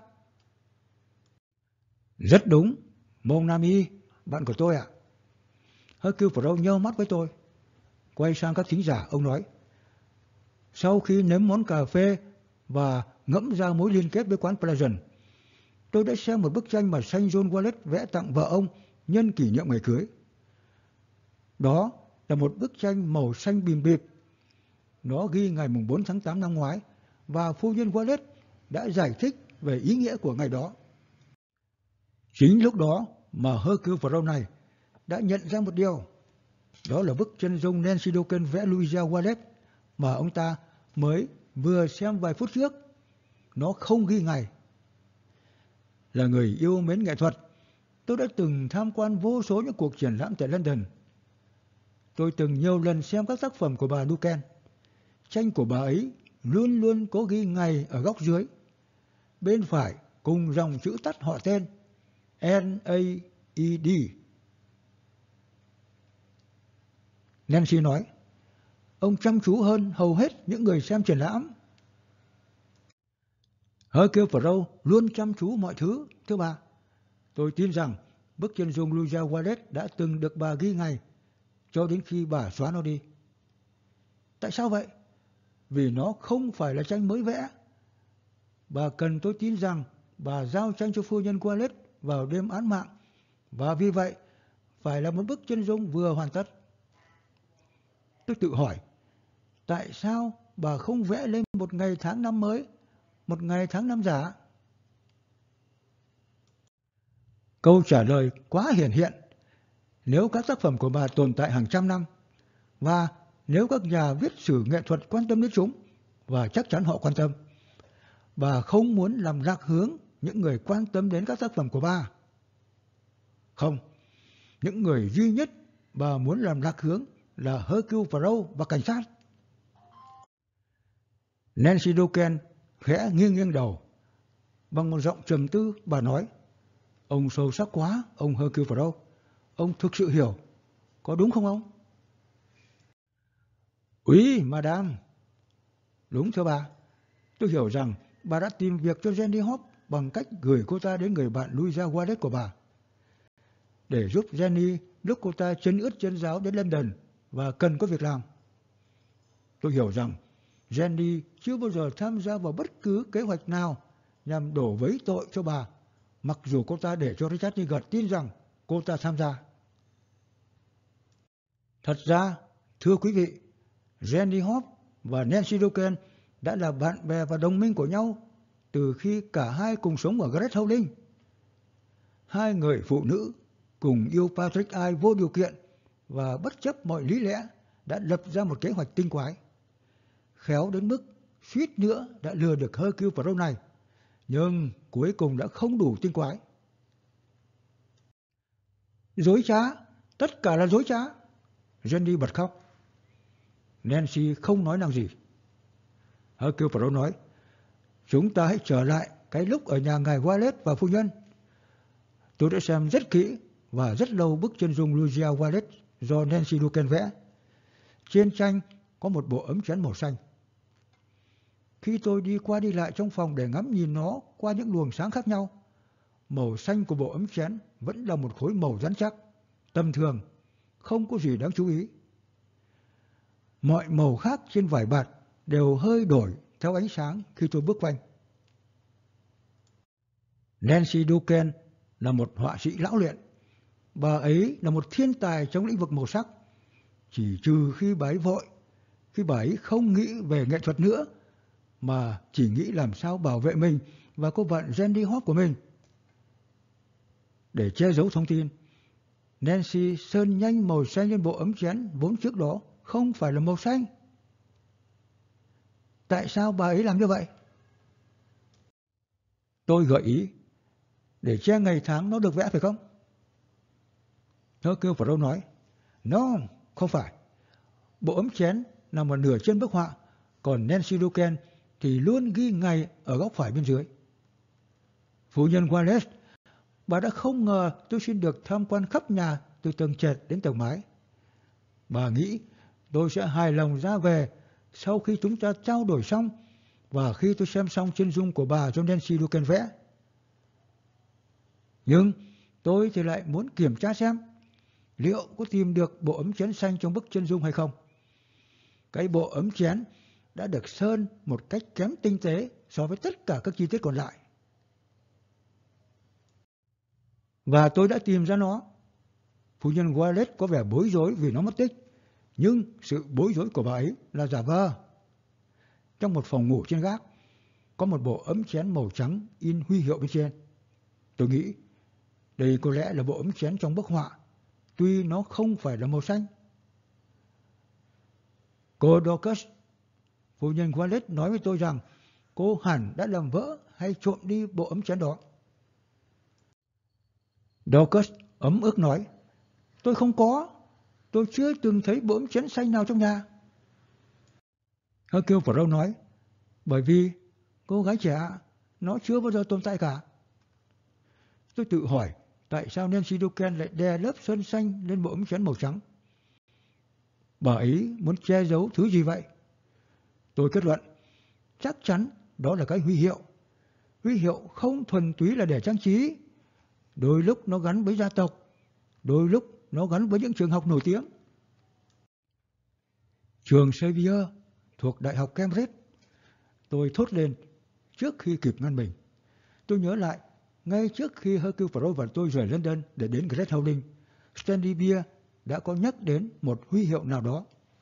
Rất đúng, Mon Ami, bạn của tôi ạ. À. Hercule Poirot nhớ mắt với tôi. Quay sang các thính giả, ông nói. Sau khi nếm món cà phê và ngẫm ra mối liên kết với quán Pleasant, tôi đã xem một bức tranh mà Saint John Wallet vẽ tặng vợ ông nhân kỷ niệm ngày cưới. Đó là một bức tranh màu xanh bìm bịp. Nó ghi ngày bốn tháng tám năm ngoái và phu nhân Wallet đã giải thích về ý nghĩa của ngày đó. Chính lúc đó mà Hercule Poirot này đã nhận ra một điều. Đó là bức chân dung Nancy Dugan vẽ Louisa Wallet mà ông ta mới vừa xem vài phút trước. Nó không ghi ngày. Là người yêu mến nghệ thuật, tôi đã từng tham quan vô số những cuộc triển lãm tại London. Tôi từng nhiều lần xem các tác phẩm của bà Dugan. Tranh của bà ấy luôn luôn có ghi ngày ở góc dưới. Bên phải cùng dòng chữ tắt họ tên N A E D. Nancy nói, ông chăm chú hơn hầu hết những người xem triển lãm. Hercule Poirot luôn chăm chú mọi thứ, thưa bà. Tôi tin rằng bức chân dung Louisa Wallet đã từng được bà ghi ngày cho đến khi bà xóa nó đi. Tại sao vậy? Vì nó không phải là tranh mới vẽ. Bà cần tôi tin rằng bà giao tranh cho phu nhân Wallet vào đêm án mạng, và vì vậy phải là một bức chân dung vừa hoàn tất. Tôi tự hỏi, tại sao bà không vẽ lên một ngày tháng năm mới, một ngày tháng năm giả? Câu trả lời quá hiển hiện. Nếu các tác phẩm của bà tồn tại hàng trăm năm, và nếu các nhà viết sử nghệ thuật quan tâm đến chúng, và chắc chắn họ quan tâm, bà không muốn làm lạc hướng những người quan tâm đến các tác phẩm của bà. Không, những người duy nhất bà muốn làm lạc hướng là Hercule Poirot và cảnh sát. Nancy Dugan khẽ nghiêng nghiêng đầu. Bằng một giọng trầm tư, bà nói, ông sâu sắc quá, ông Hercule Poirot. Ông thực sự hiểu, có đúng không ông? Oui, madame. Đúng thưa bà. Tôi hiểu rằng bà đã tìm việc cho Jenny Hope bằng cách gửi cô ta đến người bạn Louisa Wallet của bà, để giúp Jenny lúc cô ta chân ướt chân ráo đến London và cần có việc làm. Tôi hiểu rằng Jenny chưa bao giờ tham gia vào bất cứ kế hoạch nào nhằm đổ vấy tội cho bà, mặc dù cô ta để cho Richard Nigel tin rằng cô ta tham gia. Thật ra, thưa quý vị, Jenny Hope và Nancy Dugan đã là bạn bè và đồng minh của nhau từ khi cả hai cùng sống ở Great Howling. Hai người phụ nữ cùng yêu Patrick Eye vô điều kiện và bất chấp mọi lý lẽ đã lập ra một kế hoạch tinh quái. Khéo đến mức suýt nữa đã lừa được Hercule Poirot này, nhưng cuối cùng đã không đủ tinh quái. Dối trá, tất cả là dối trá. Jenny bật khóc. Nancy không nói năng gì. Hercule Poirot nói, chúng ta hãy trở lại cái lúc ở nhà ngài Wallet và phu nhân. Tôi đã xem rất kỹ và rất lâu bức chân dung Louisa Wallet do Nancy Dugan vẽ. Trên tranh có một bộ ấm chén màu xanh. Khi tôi đi qua đi lại trong phòng để ngắm nhìn nó qua những luồng sáng khác nhau, màu xanh của bộ ấm chén vẫn là một khối màu rắn chắc, tầm thường, không có gì đáng chú ý. Mọi màu khác trên vải bạt đều hơi đổi theo ánh sáng khi tôi bước quanh. Nancy Duquesne là một họa sĩ lão luyện. Bà ấy là một thiên tài trong lĩnh vực màu sắc. Chỉ trừ khi bà ấy vội, khi bà ấy không nghĩ về nghệ thuật nữa, mà chỉ nghĩ làm sao bảo vệ mình và cô bạn Jenny Hop của mình. Để che giấu thông tin, Nancy sơn nhanh màu xanh lên bộ ấm chén vốn trước đó không phải là màu xanh. Tại sao bà ấy làm như vậy? Tôi gợi ý, để che ngày tháng nó được vẽ phải không? Hercule Poirot nói, no, không phải. Bộ ấm chén nằm ở nửa trên bức họa, còn Nancy Duquesne thì luôn ghi ngày ở góc phải bên dưới. Phu nhân Wallace, bà đã không ngờ tôi xin được tham quan khắp nhà từ tầng trệt đến tầng mái. Bà nghĩ tôi sẽ hài lòng ra về sau khi chúng ta trao đổi xong và khi tôi xem xong chân dung của bà cho Nancy Duquesne vẽ. Nhưng tôi thì lại muốn kiểm tra xem liệu có tìm được bộ ấm chén xanh trong bức chân dung hay không. Cái bộ ấm chén đã được sơn một cách kém tinh tế so với tất cả các chi tiết còn lại. Và tôi đã tìm ra nó. Phu nhân Wallace có vẻ bối rối vì nó mất tích, nhưng sự bối rối của bà ấy là giả vờ. Trong một phòng ngủ trên gác, có một bộ ấm chén màu trắng in huy hiệu bên trên. Tôi nghĩ đây có lẽ là bộ ấm chén trong bức họa, tuy nó không phải là màu xanh. Cô Dorcas, phu nhân Wallace nói với tôi rằng cô hẳn đã làm vỡ hay trộm đi bộ ấm chén đó. Dorcas ấm ức nói, tôi không có, tôi chưa từng thấy bộ ấm chén xanh nào trong nhà. Hercule Poirot nói, bởi vì cô gái trẻ, nó chưa bao giờ tồn tại cả. Tôi tự hỏi tại sao Nancy Duquesne lại đè lớp sơn xanh lên bộ ấm chén màu trắng. Bà ấy muốn che giấu thứ gì vậy? Tôi kết luận, chắc chắn đó là cái huy hiệu. Huy hiệu không thuần túy là để trang trí. Đôi lúc nó gắn với gia tộc, đôi lúc nó gắn với những trường học nổi tiếng. Trường Xavier thuộc Đại học Cambridge. Tôi thốt lên trước khi kịp ngăn mình. Tôi nhớ lại, ngay trước khi Hercule Poirot và tôi rời London để đến Great Howling, Stanley Beer đã có nhắc đến một huy hiệu nào đó.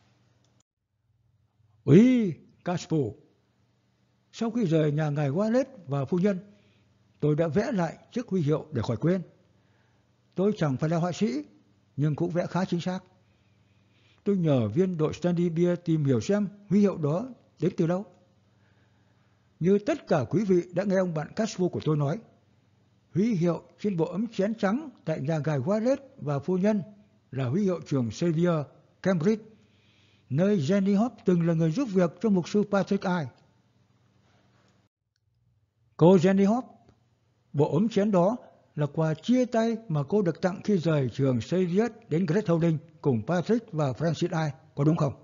Úi, Caspo! Sau khi rời nhà ngài Wallace và phu nhân, tôi đã vẽ lại chiếc huy hiệu để khỏi quên. Tôi chẳng phải là họa sĩ, nhưng cũng vẽ khá chính xác. Tôi nhờ viên đội Stanley Beer tìm hiểu xem huy hiệu đó đến từ đâu. Như tất cả quý vị đã nghe ông bạn Caspo của tôi nói, huy hiệu trên bộ ấm chén trắng tại nhà ngài Wallace và phu nhân là huy hiệu trường Xavier, Cambridge, nơi Jenny Hop từng là người giúp việc cho mục sư Patrick Eye. Cô Jenny Hop, bộ ấm chén đó là quà chia tay mà cô được tặng khi rời trường Xavier đến Great Howling cùng Patrick và Francis Eye, có đúng không?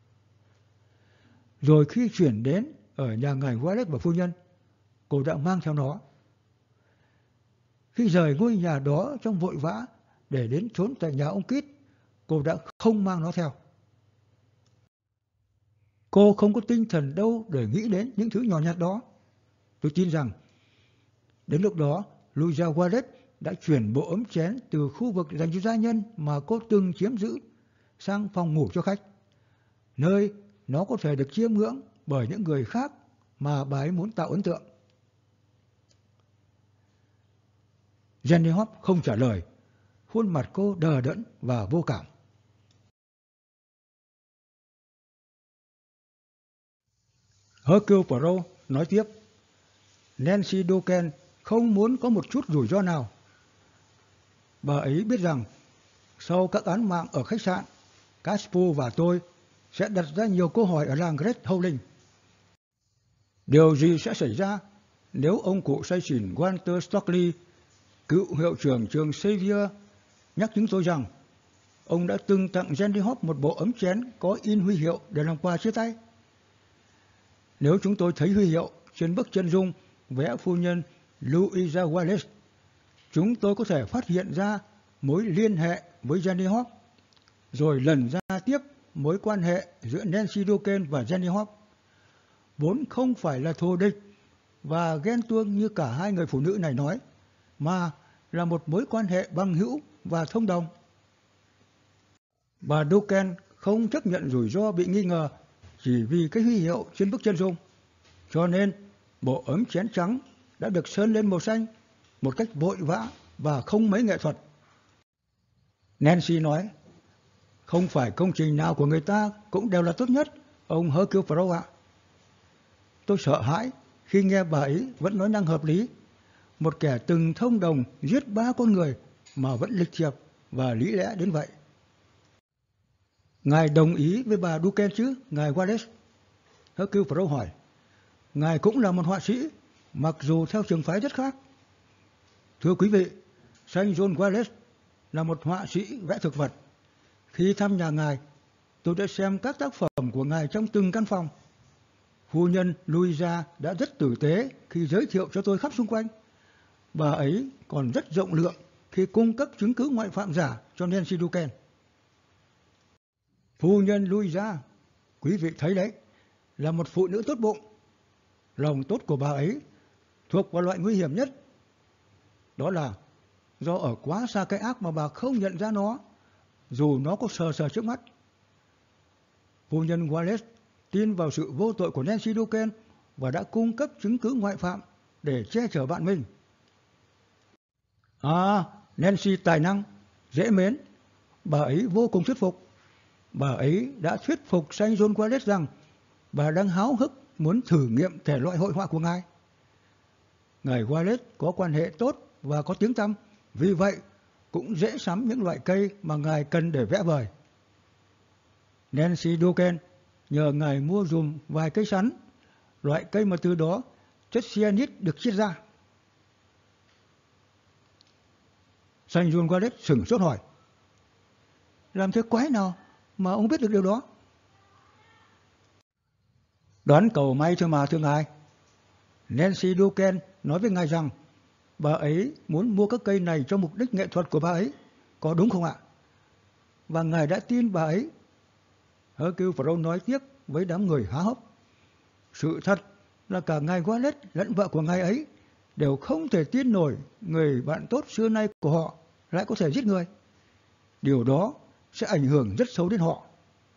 Rồi khi chuyển đến ở nhà ngài Wallace và phu nhân, cô đã mang theo nó. Khi rời ngôi nhà đó trong vội vã để đến trốn tại nhà ông Kit, cô đã không mang nó theo. Cô không có tinh thần đâu để nghĩ đến những thứ nhỏ nhặt đó. Tôi tin rằng đến lúc đó, Louisa Wallace đã chuyển bộ ấm chén từ khu vực dành cho gia nhân mà cô từng chiếm giữ sang phòng ngủ cho khách, nơi nó có thể được chiêm ngưỡng bởi những người khác mà bà ấy muốn tạo ấn tượng. Jenny Hop không trả lời, khuôn mặt cô đờ đẫn và vô cảm. Hercule Poirot nói tiếp, Nancy Duquesne không muốn có một chút rủi ro nào. Bà ấy biết rằng sau các án mạng ở khách sạn, Caspo và tôi sẽ đặt ra nhiều câu hỏi ở làng Great Howling. Điều gì sẽ xảy ra nếu ông cụ say xỉn Walter Stockley, cựu hiệu trưởng trường Xavier, nhắc chúng tôi rằng ông đã từng tặng Jenny Hop một bộ ấm chén có in huy hiệu để làm quà chia tay? Nếu chúng tôi thấy huy hiệu trên bức chân dung vẽ phu nhân Louisa Wallace, chúng tôi có thể phát hiện ra mối liên hệ với Jenny Hop, rồi lần ra tiếp mối quan hệ giữa Nancy Duquesne và Jenny Hop, vốn không phải là thù địch và ghen tuông như cả hai người phụ nữ này nói, mà là một mối quan hệ bằng hữu và thông đồng. Bà Duncan không chấp nhận rủi ro bị nghi ngờ chỉ vì cái huy hiệu trên bức chân dung, cho nên bộ ấm chén trắng đã được sơn lên màu xanh một cách vội vã và không mấy nghệ thuật. Nancy nói, không phải công trình nào của người ta cũng đều là tốt nhất, ông Hercule Poirot ạ. Tôi sợ hãi khi nghe bà ấy vẫn nói năng hợp lý, một kẻ từng thông đồng giết ba con người mà vẫn lịch thiệp và lý lẽ đến vậy. Ngài đồng ý với bà Duncan chứ, ngài Wallace? Hercule Poirot hỏi. Ngài cũng là một họa sĩ, mặc dù theo trường phái rất khác. Thưa quý vị, Saint John Wallace là một họa sĩ vẽ thực vật. Khi thăm nhà ngài, tôi đã xem các tác phẩm của ngài trong từng căn phòng. Phu nhân Louisa đã rất tử tế khi giới thiệu cho tôi khắp xung quanh. Bà ấy còn rất rộng lượng khi cung cấp chứng cứ ngoại phạm giả cho Nancy Duncan. Phu nhân Louisa, quý vị thấy đấy, là một phụ nữ tốt bụng. Lòng tốt của bà ấy thuộc vào loại nguy hiểm nhất. Đó là do ở quá xa cái ác mà bà không nhận ra nó, dù nó có sờ sờ trước mắt. Phu nhân Wallace tin vào sự vô tội của Nancy Duncan và đã cung cấp chứng cứ ngoại phạm để che chở bạn mình. À, Nancy tài năng, dễ mến. Bà ấy vô cùng thuyết phục. Bà ấy đã thuyết phục Saint John Wallace rằng bà đang háo hức muốn thử nghiệm thể loại hội họa của ngài. Ngài Wallace có quan hệ tốt và có tiếng tăm, vì vậy cũng dễ sắm những loại cây mà ngài cần để vẽ vời. Nancy Duncan nhờ ngài mua dùm vài cây sắn, loại cây mà từ đó chất cyanide được chiết ra. Saint John Wallace sửng sốt hỏi, làm thế quái nào mà ông biết được điều đó? Đoán cầu may thôi mà, thưa ngài. Nancy Duncan nói với ngài rằng bà ấy muốn mua các cây này cho mục đích nghệ thuật của bà ấy, có đúng không ạ? Và ngài đã tin bà ấy. Hercule Poirot nói tiếp với đám người há hốc. Sự thật là cả ngài Wallace lẫn vợ của ngài ấy đều không thể tin nổi người bạn tốt xưa nay của họ lại có thể giết người. Điều đó sẽ ảnh hưởng rất xấu đến họ.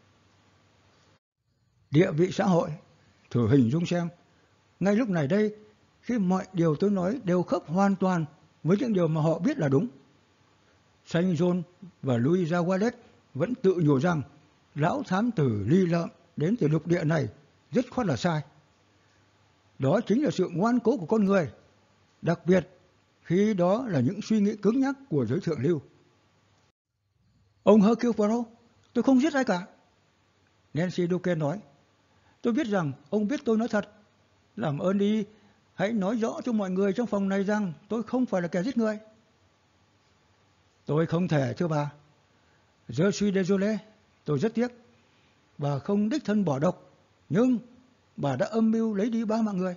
Địa vị xã hội, thử hình dung xem, ngay lúc này đây, khi mọi điều tôi nói đều khớp hoàn toàn với những điều mà họ biết là đúng. Saint John và Louisa Wallace vẫn tự nhủ rằng lão thám tử ly lợm đến từ lục địa này rất khoát là sai. Đó chính là sự ngoan cố của con người, đặc biệt khi đó là những suy nghĩ cứng nhắc của giới thượng lưu. Ông Hercule Poirot, tôi không giết ai cả. Nancy Duncan nói, tôi biết rằng ông biết tôi nói thật. Làm ơn đi, hãy nói rõ cho mọi người trong phòng này rằng tôi không phải là kẻ giết người. Tôi không thể, thưa bà. Je suis désolé, tôi rất tiếc. Bà không đích thân bỏ độc, nhưng bà đã âm mưu lấy đi ba mạng người.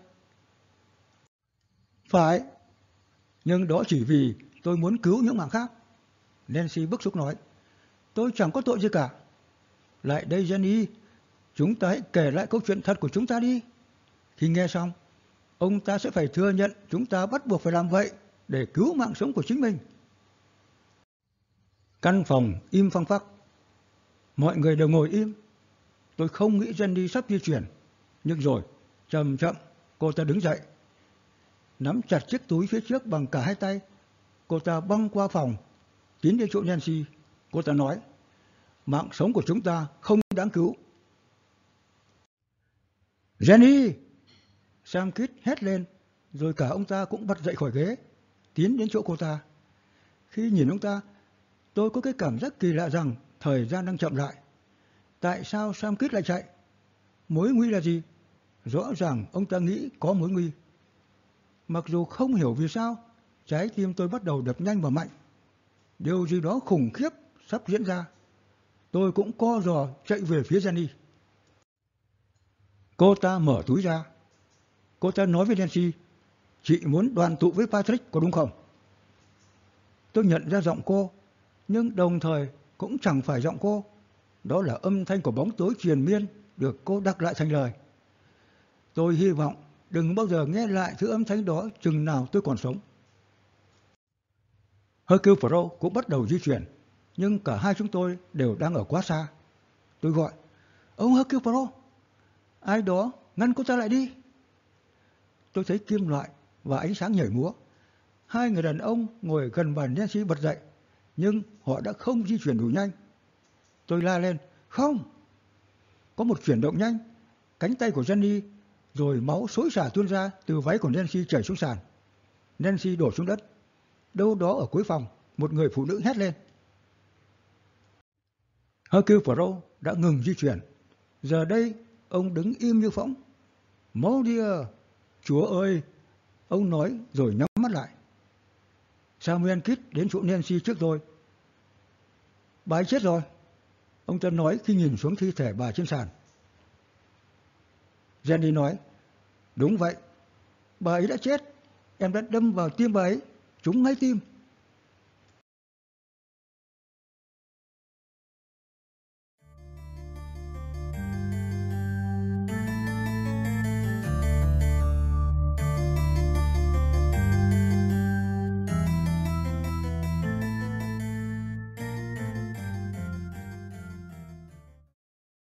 Phải, nhưng đó chỉ vì tôi muốn cứu những mạng khác. Nancy bức xúc nói, tôi chẳng có tội gì cả. Lại đây Jenny, chúng ta hãy kể lại câu chuyện thật của chúng ta đi. Khi nghe xong, ông ta sẽ phải thừa nhận chúng ta bắt buộc phải làm vậy để cứu mạng sống của chính mình. Căn phòng im phăng phắc. Mọi người đều ngồi im. Tôi không nghĩ Jenny sắp di chuyển. Nhưng rồi, chậm chậm, cô ta đứng dậy. Nắm chặt chiếc túi phía trước bằng cả hai tay. Cô ta băng qua phòng, tiến đến chỗ Nancy. Cô ta nói, mạng sống của chúng ta không đáng cứu. Jenny! Sam Kidd hét lên, rồi cả ông ta cũng bật dậy khỏi ghế, tiến đến chỗ cô ta. Khi nhìn ông ta, tôi có cái cảm giác kỳ lạ rằng thời gian đang chậm lại. Tại sao Sam Kidd lại chạy? Mối nguy là gì? Rõ ràng ông ta nghĩ có mối nguy. Mặc dù không hiểu vì sao, trái tim tôi bắt đầu đập nhanh và mạnh. Điều gì đó khủng khiếp sắp diễn ra. Tôi cũng co giò chạy về phía Jenny. Cô ta mở túi ra. Cô ta nói với Nancy, chị muốn đoàn tụ với Patrick có đúng không? Tôi nhận ra giọng cô, nhưng đồng thời cũng chẳng phải giọng cô. Đó là âm thanh của bóng tối triền miên được cô đặt lại thành lời. Tôi hy vọng đừng bao giờ nghe lại thứ âm thanh đó chừng nào tôi còn sống. Hercule Poirot cũng bắt đầu di chuyển, nhưng cả hai chúng tôi đều đang ở quá xa. Tôi gọi, ông Hercule Poirot, ai đó ngăn cô ta lại đi. Tôi thấy kim loại và ánh sáng nhảy múa. Hai người đàn ông ngồi gần bà Nancy bật dậy, nhưng họ đã không di chuyển đủ nhanh. Tôi la lên, không! Có một chuyển động nhanh, cánh tay của Jenny, rồi máu xối xả tuôn ra từ váy của Nancy chảy xuống sàn. Nancy đổ xuống đất. Đâu đó ở cuối phòng, một người phụ nữ hét lên. Hercule Poirot đã ngừng di chuyển. Giờ đây, ông đứng im như phỗng. Mon Dieu! Chúa ơi! Ông nói rồi nhắm mắt lại. Samuel Kidd đến chỗ Nancy trước tôi. Bà ấy chết rồi, ông ta nói khi nhìn xuống thi thể bà trên sàn. Jenny nói, đúng vậy, bà ấy đã chết. Em đã đâm vào tim bà ấy, trúng ngay tim.